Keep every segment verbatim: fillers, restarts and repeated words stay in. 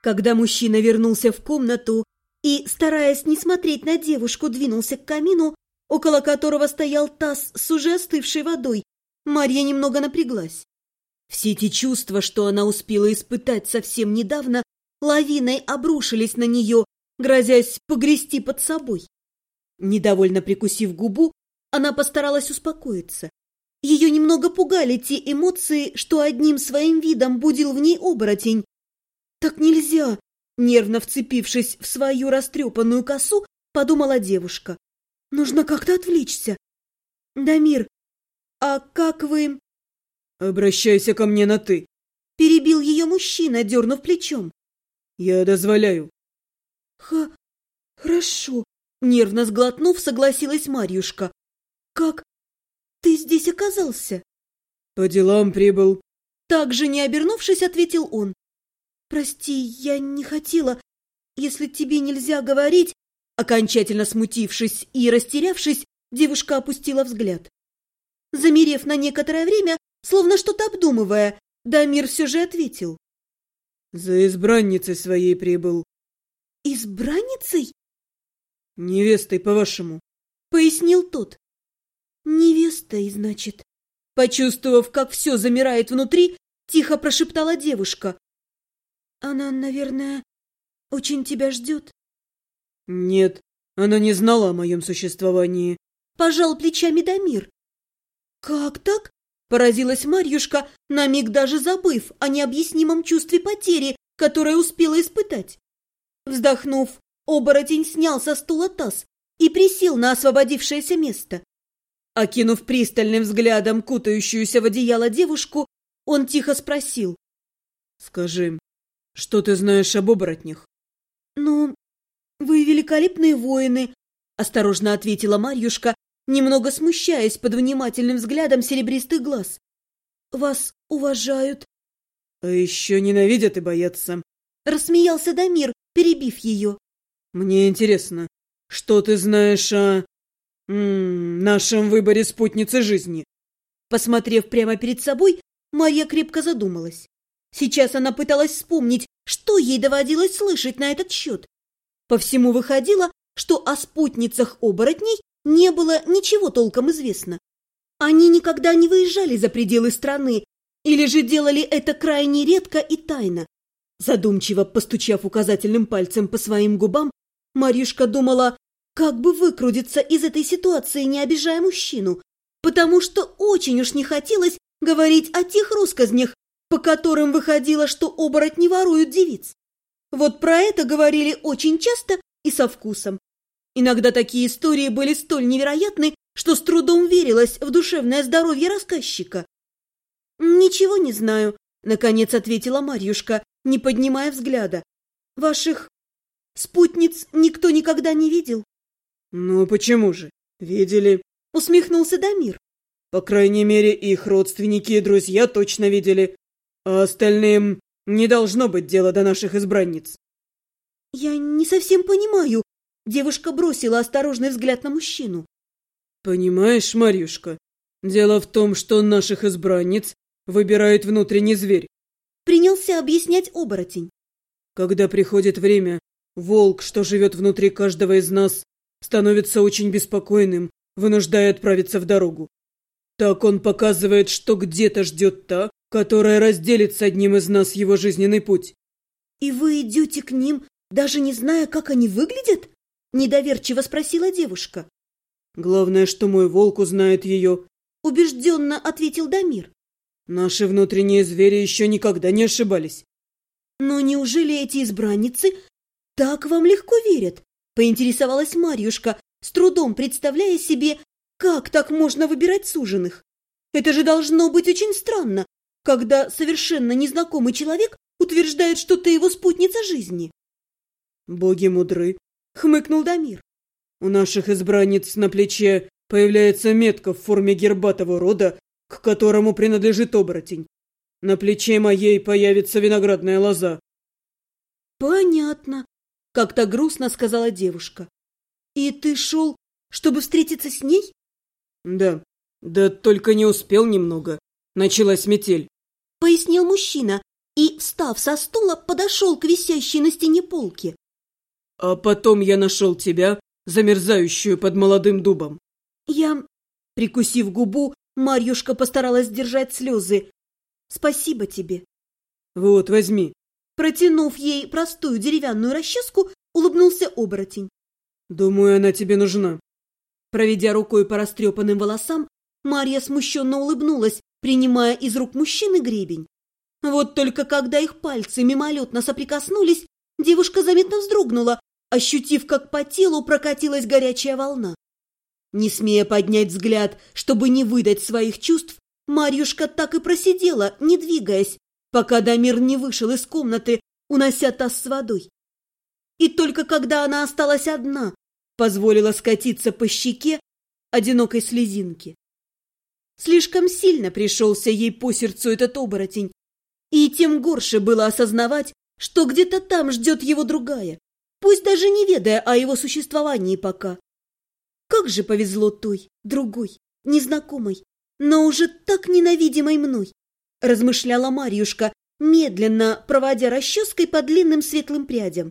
Когда мужчина вернулся в комнату и, стараясь не смотреть на девушку, двинулся к камину, около которого стоял таз с уже остывшей водой, Марья немного напряглась. Все эти чувства, что она успела испытать совсем недавно, лавиной обрушились на нее, грозясь погрести под собой. Недовольно прикусив губу, она постаралась успокоиться. Ее немного пугали те эмоции, что одним своим видом будил в ней оборотень. «Так нельзя!» — нервно вцепившись в свою растрепанную косу, подумала девушка. «Нужно как-то отвлечься. Дамир, а как вы...» «Обращайся ко мне на «ты», — перебил ее мужчина, дернув плечом. «Я дозволяю». «Ха... хорошо», — нервно сглотнув, согласилась Марьюшка. «Как ты здесь оказался?» «По делам прибыл». Также не обернувшись, ответил он. «Прости, я не хотела. Если тебе нельзя говорить...» Окончательно смутившись и растерявшись, девушка опустила взгляд. Замерев на некоторое время, словно что-то обдумывая, Дамир все же ответил. «За избранницей своей прибыл». «Избранницей?» «Невестой, по-вашему», — пояснил тот. «Невестой, значит». Почувствовав, как все замирает внутри, тихо прошептала девушка. «Она, наверное, очень тебя ждет?» «Нет, она не знала о моем существовании», — пожал плечами Дамир. «Как так?» — поразилась Марьюшка, на миг даже забыв о необъяснимом чувстве потери, которое успела испытать. Вздохнув, оборотень снял со стула таз и присел на освободившееся место. Окинув пристальным взглядом кутающуюся в одеяло девушку, он тихо спросил. «Скажи, что ты знаешь об оборотнях?» «Ну, вы великолепные воины», — осторожно ответила Марьюшка, немного смущаясь под внимательным взглядом серебристых глаз. «Вас уважают». «А еще ненавидят и боятся», — рассмеялся Дамир, перебив ее. «Мне интересно, что ты знаешь о... М -м, нашем выборе спутницы жизни?» Посмотрев прямо перед собой, Марья крепко задумалась. Сейчас она пыталась вспомнить, что ей доводилось слышать на этот счет. По всему выходило, что о спутницах оборотней не было ничего толком известно. Они никогда не выезжали за пределы страны, или же делали это крайне редко и тайно. Задумчиво постучав указательным пальцем по своим губам, Марьюшка думала, как бы выкрутиться из этой ситуации, не обижая мужчину, потому что очень уж не хотелось говорить о тех россказнях, по которым выходило, что оборотни воруют девиц. Вот про это говорили очень часто и со вкусом. Иногда такие истории были столь невероятны, что с трудом верилось в душевное здоровье рассказчика. «Ничего не знаю», — наконец ответила Марьюшка, не поднимая взгляда. «Ваших спутниц никто никогда не видел?» «Ну почему же? Видели», — усмехнулся Дамир. «По крайней мере, их родственники и друзья точно видели, а остальным не должно быть дела до наших избранниц». «Я не совсем понимаю», — девушка бросила осторожный взгляд на мужчину. «Понимаешь, Марьюшка, дело в том, что наших избранниц выбирает внутренний зверь», — принялся объяснять оборотень. «Когда приходит время, волк, что живет внутри каждого из нас, становится очень беспокойным, вынуждая отправиться в дорогу. Так он показывает, что где-то ждет та, которая разделит с одним из нас его жизненный путь». «И вы идете к ним, даже не зная, как они выглядят?» — недоверчиво спросила девушка. «Главное, что мой волк узнает ее», — убежденно ответил Дамир. «Наши внутренние звери еще никогда не ошибались». «Но неужели эти избранницы так вам легко верят?» — поинтересовалась Марьюшка, с трудом представляя себе, как так можно выбирать суженых. «Это же должно быть очень странно, когда совершенно незнакомый человек утверждает, что ты его спутница жизни». «Боги мудры», — хмыкнул Дамир. «У наших избранниц на плече появляется метка в форме герба того рода, к которому принадлежит оборотень. На плече моей появится виноградная лоза». «Понятно», — как-то грустно сказала девушка. «И ты шел, чтобы встретиться с ней?» «Да, да только не успел немного. Началась метель», — пояснил мужчина и, встав со стула, подошел к висящей на стене полке. «А потом я нашел тебя, замерзающую под молодым дубом». Я, прикусив губу, Марьюшка постаралась сдержать слезы. «Спасибо тебе». «Вот, возьми». Протянув ей простую деревянную расческу, улыбнулся оборотень. «Думаю, она тебе нужна». Проведя рукой по растрепанным волосам, Марья смущенно улыбнулась, принимая из рук мужчины гребень. Вот только когда их пальцы мимолетно соприкоснулись, девушка заметно вздрогнула, ощутив, как по телу прокатилась горячая волна. Не смея поднять взгляд, чтобы не выдать своих чувств, Марьюшка так и просидела, не двигаясь, пока Дамир не вышел из комнаты, унося таз с водой. И только когда она осталась одна, позволила скатиться по щеке одинокой слезинки. Слишком сильно пришелся ей по сердцу этот оборотень, и тем горше было осознавать, что где-то там ждет его другая, пусть даже не ведая о его существовании пока. Как же повезло той, другой, незнакомой, но уже так ненавидимой мной, размышляла Марьюшка, медленно проводя расческой по длинным светлым прядям.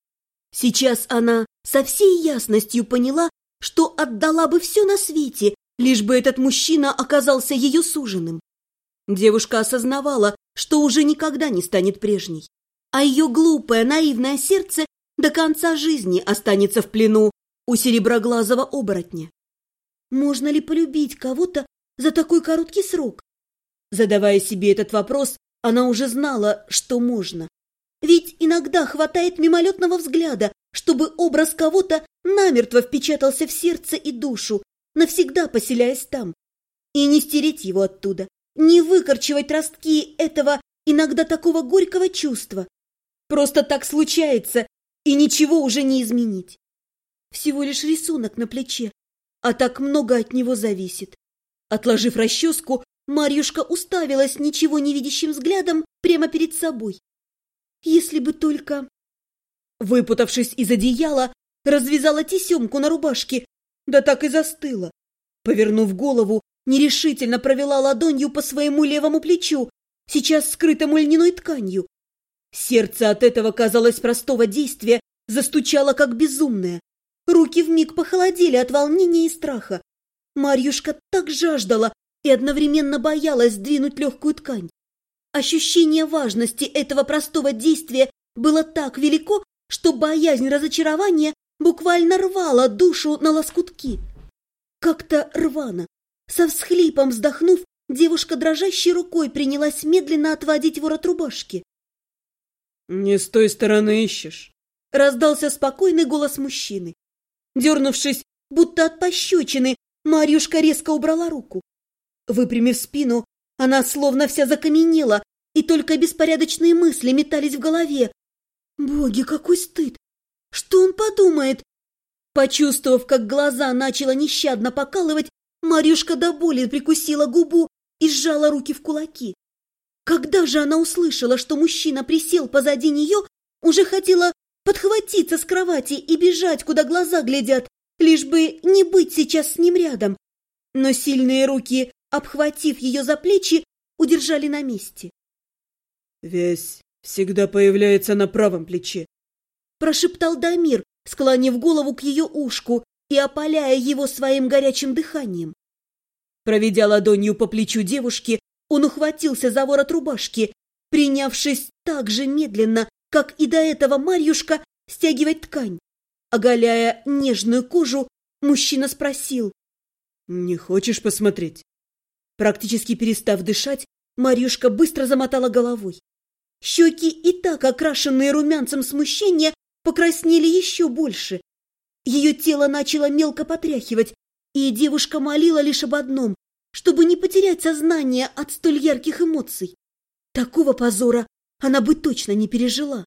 Сейчас она со всей ясностью поняла, что отдала бы все на свете, лишь бы этот мужчина оказался ее суженым. Девушка осознавала, что уже никогда не станет прежней, а ее глупое, наивное сердце до конца жизни останется в плену у сереброглазого оборотня. Можно ли полюбить кого-то за такой короткий срок? Задавая себе этот вопрос, она уже знала, что можно. Ведь иногда хватает мимолетного взгляда, чтобы образ кого-то намертво впечатался в сердце и душу, навсегда поселяясь там. И не стереть его оттуда, не выкорчевать ростки этого иногда такого горького чувства. Просто так случается, и ничего уже не изменить. Всего лишь рисунок на плече, а так много от него зависит. Отложив расческу, Марьюшка уставилась ничего не видящим взглядом прямо перед собой. Если бы только... Выпутавшись из одеяла, развязала тесемку на рубашке, да так и застыла. Повернув голову, нерешительно провела ладонью по своему левому плечу, сейчас скрытому льняной тканью. Сердце от этого, казалось, простого действия застучало как безумное. Руки вмиг похолодели от волнения и страха. Марьюшка так жаждала и одновременно боялась сдвинуть легкую ткань. Ощущение важности этого простого действия было так велико, что боязнь разочарования буквально рвала душу на лоскутки. Как-то рвано, со всхлипом вздохнув, девушка дрожащей рукой принялась медленно отводить ворот рубашки. «Не с той стороны ищешь», — раздался спокойный голос мужчины. Дернувшись, будто от пощечины, Марьюшка резко убрала руку. Выпрямив спину, она словно вся закаменела, и только беспорядочные мысли метались в голове. Боги, какой стыд! Что он подумает? Почувствовав, как глаза начала нещадно покалывать, Марьюшка до боли прикусила губу и сжала руки в кулаки. Когда же она услышала, что мужчина присел позади нее, уже хотела подхватиться с кровати и бежать, куда глаза глядят, лишь бы не быть сейчас с ним рядом. Но сильные руки, обхватив ее за плечи, удержали на месте. «Вязь всегда появляется на правом плече», — прошептал Дамир, склонив голову к ее ушку и опаляя его своим горячим дыханием. Проведя ладонью по плечу девушки, он ухватился за ворот рубашки, принявшись так же медленно, как и до этого Марьюшка, стягивать ткань. Оголяя нежную кожу, мужчина спросил: «Не хочешь посмотреть?» Практически перестав дышать, Марьюшка быстро замотала головой. Щеки, и так окрашенные румянцем смущения, покраснели еще больше. Ее тело начало мелко потряхивать, и девушка молила лишь об одном, чтобы не потерять сознание от столь ярких эмоций. Такого позора она бы точно не пережила.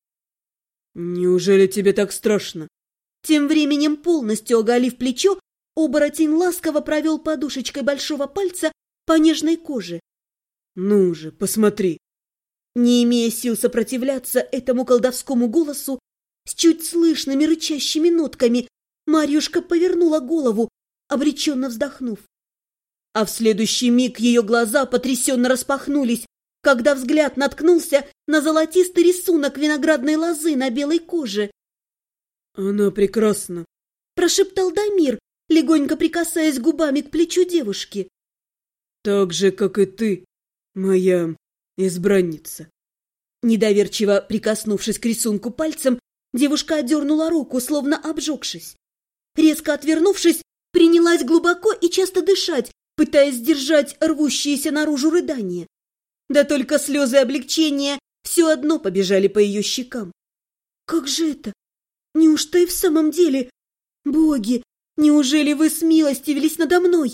«Неужели тебе так страшно?» Тем временем, полностью оголив плечо, оборотень ласково провел подушечкой большого пальца по нежной коже. «Ну же, посмотри!» Не имея сил сопротивляться этому колдовскому голосу, с чуть слышными рычащими нотками, Марьюшка повернула голову, обреченно вздохнув. А в следующий миг ее глаза потрясенно распахнулись, когда взгляд наткнулся на золотистый рисунок виноградной лозы на белой коже. «Она прекрасна», — прошептал Дамир, легонько прикасаясь губами к плечу девушки. «Так же, как и ты, моя избранница». Недоверчиво прикоснувшись к рисунку пальцем, девушка отдернула руку, словно обжегшись. Резко отвернувшись, принялась глубоко и часто дышать, пытаясь сдержать рвущиеся наружу рыдания. Да только слезы облегчения все одно побежали по ее щекам. «Как же это? Неужто и в самом деле? Боги, неужели вы смилостивились надо мной?»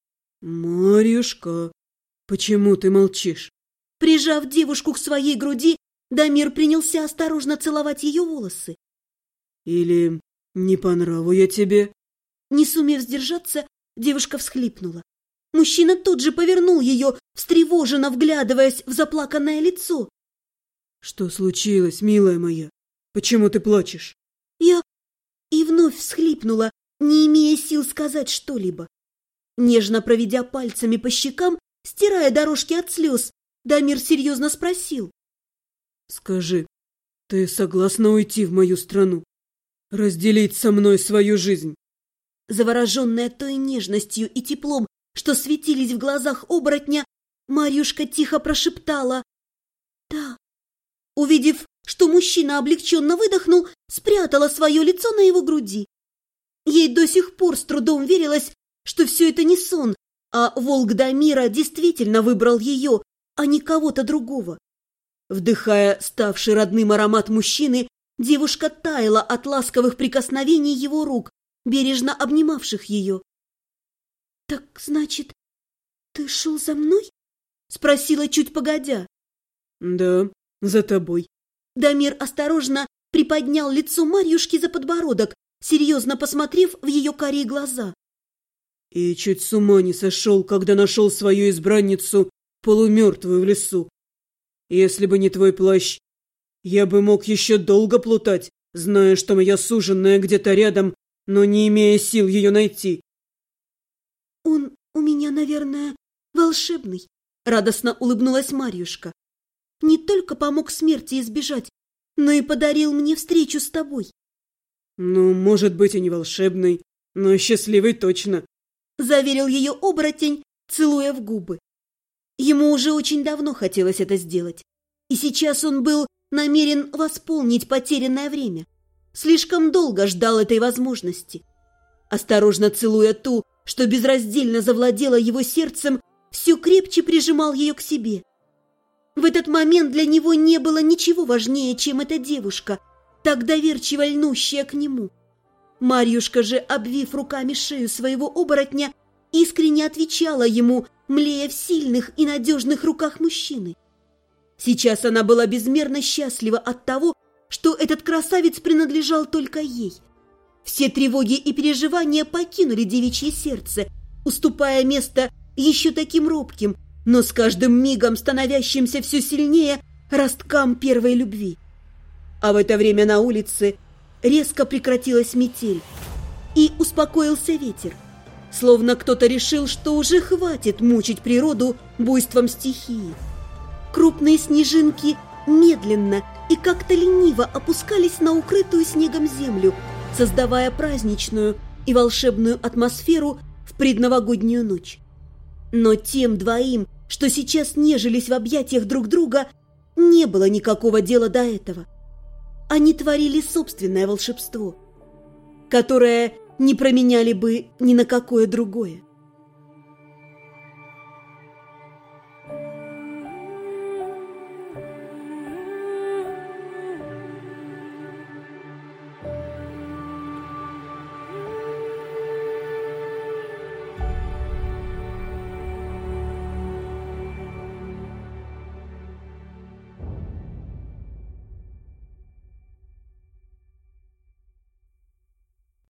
«Марьюшка, почему ты молчишь?» Прижав девушку к своей груди, Дамир принялся осторожно целовать ее волосы. «Или не по нраву я тебе?» Не сумев сдержаться, девушка всхлипнула. Мужчина тут же повернул ее, встревоженно вглядываясь в заплаканное лицо. «Что случилось, милая моя? Почему ты плачешь?» Я и вновь всхлипнула, не имея сил сказать что-либо. Нежно проведя пальцами по щекам, стирая дорожки от слез, Дамир серьезно спросил. «Скажи, ты согласна уйти в мою страну? Разделить со мной свою жизнь?» Завороженная той нежностью и теплом, что светились в глазах оборотня, Марьюшка тихо прошептала «Да». Увидев, что мужчина облегченно выдохнул, спрятала свое лицо на его груди. Ей до сих пор с трудом верилось, что все это не сон, а волк Дамира действительно выбрал ее, а не кого-то другого. Вдыхая ставший родным аромат мужчины, девушка таяла от ласковых прикосновений его рук, бережно обнимавших ее. «Так, значит, ты шел за мной?» — спросила чуть погодя. «Да, за тобой». Дамир осторожно приподнял лицо Марьюшки за подбородок, серьезно посмотрев в ее карие глаза. «И чуть с ума не сошел, когда нашел свою избранницу полумертвую в лесу. Если бы не твой плащ, я бы мог еще долго плутать, зная, что моя суженая где-то рядом, но не имея сил ее найти». «Он у меня, наверное, волшебный», — радостно улыбнулась Марьюшка. «Не только помог смерти избежать, но и подарил мне встречу с тобой». «Ну, может быть, и не волшебный, но счастливый точно», — заверил ее оборотень, целуя в губы. Ему уже очень давно хотелось это сделать, и сейчас он был намерен восполнить потерянное время. Слишком долго ждал этой возможности. Осторожно целуя ту, что безраздельно завладела его сердцем, все крепче прижимал ее к себе. В этот момент для него не было ничего важнее, чем эта девушка, так доверчиво льнущая к нему. Марьюшка же, обвив руками шею своего оборотня, искренне отвечала ему, млея в сильных и надежных руках мужчины. Сейчас она была безмерно счастлива от того, что этот красавец принадлежал только ей. Все тревоги и переживания покинули девичье сердце, уступая место еще таким робким, но с каждым мигом становящимся все сильнее росткам первой любви. А в это время на улице резко прекратилась метель, и успокоился ветер, словно кто-то решил, что уже хватит мучить природу буйством стихии. Крупные снежинки медленно и как-то лениво опускались на укрытую снегом землю, создавая праздничную и волшебную атмосферу в предновогоднюю ночь. Но тем двоим, что сейчас нежились в объятиях друг друга, не было никакого дела до этого. Они творили собственное волшебство, которое не променяли бы ни на какое другое.